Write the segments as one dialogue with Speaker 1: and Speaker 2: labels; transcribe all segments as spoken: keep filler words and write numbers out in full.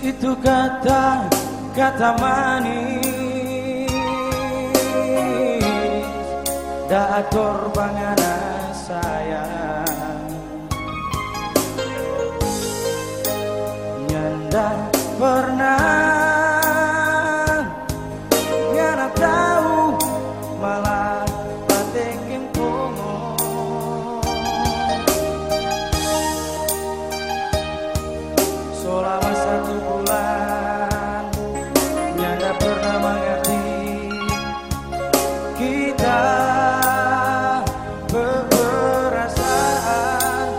Speaker 1: Itu kata, kata manis da atur bangana sayang nyanda pernah nyana tahu malah patekin pomo selama satu bulan nyanda pernah mengerti kita berperasaan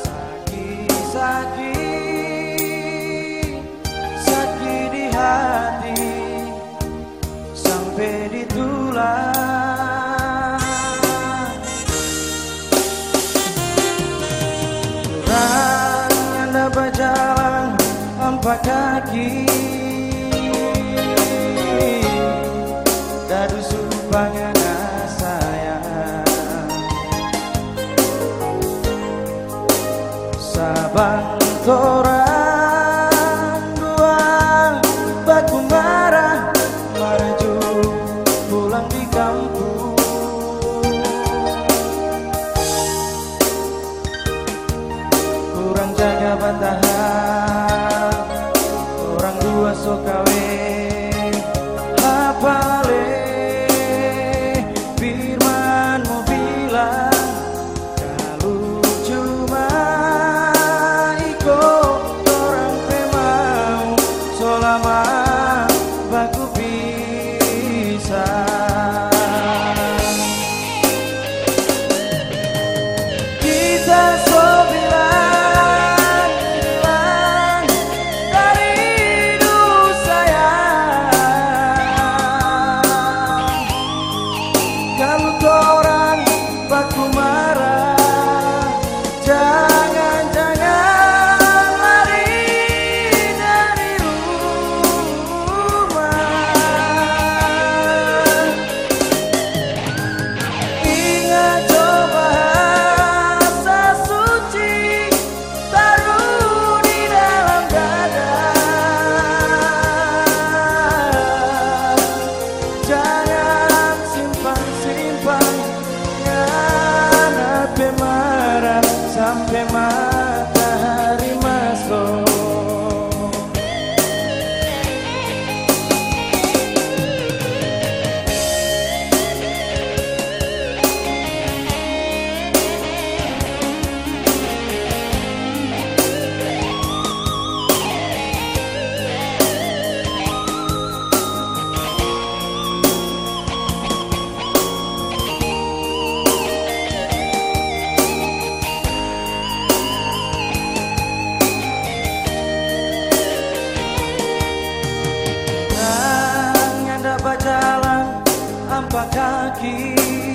Speaker 1: sakit-sakit sakit di hati sampai di tulang kurang anda berjalan empat kaki dadu supangana sayang sabang torang dua baku marah maraju pulang di kampung kurang jaga bantahan orang dua sokawe apale firman mau bilang kalau cuma ikut orang pemau selama baku bisa kita so bilang bilang dari dulu sayang kalau orang baku marah jangan-jangan lari dari rumah ingat coba asa suci taruh di dalam dada jangan simpan-simpan nyana pemarah sampai matahari masuk berjalan empat kaki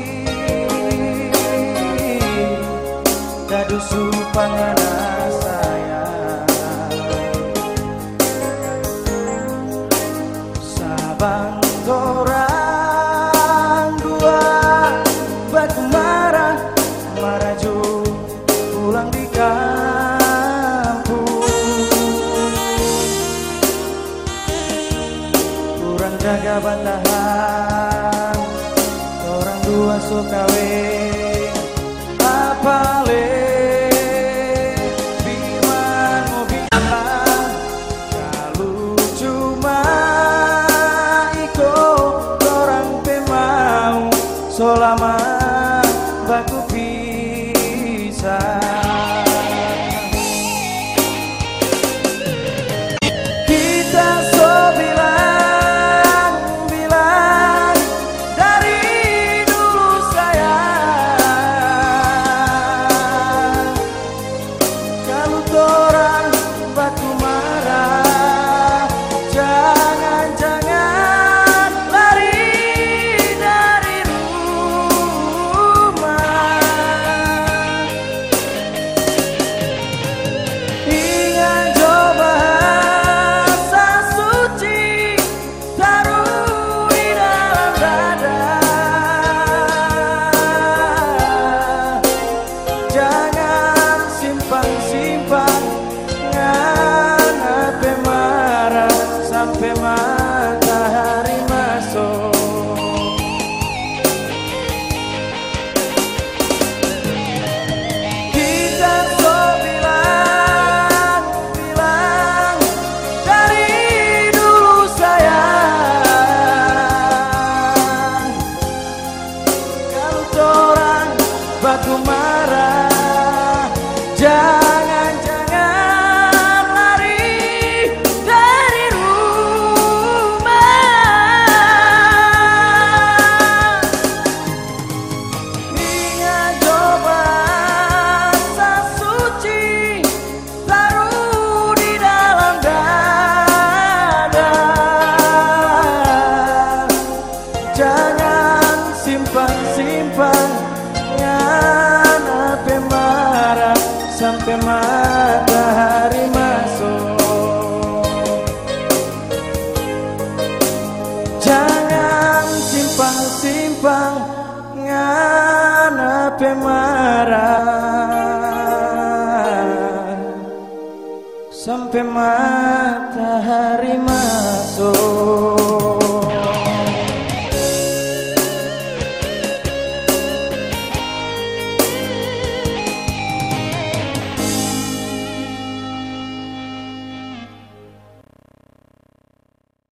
Speaker 1: dadu supangana sayang sabang torang dua baku marah maraju pulang di kampung kurang jaga bantahan orang dua sokawe apale firman mau bilang kalau cuma ikut orang pemau selama baku pisah kita so bilang bilang dari dulu sayang sampai matahari masuk.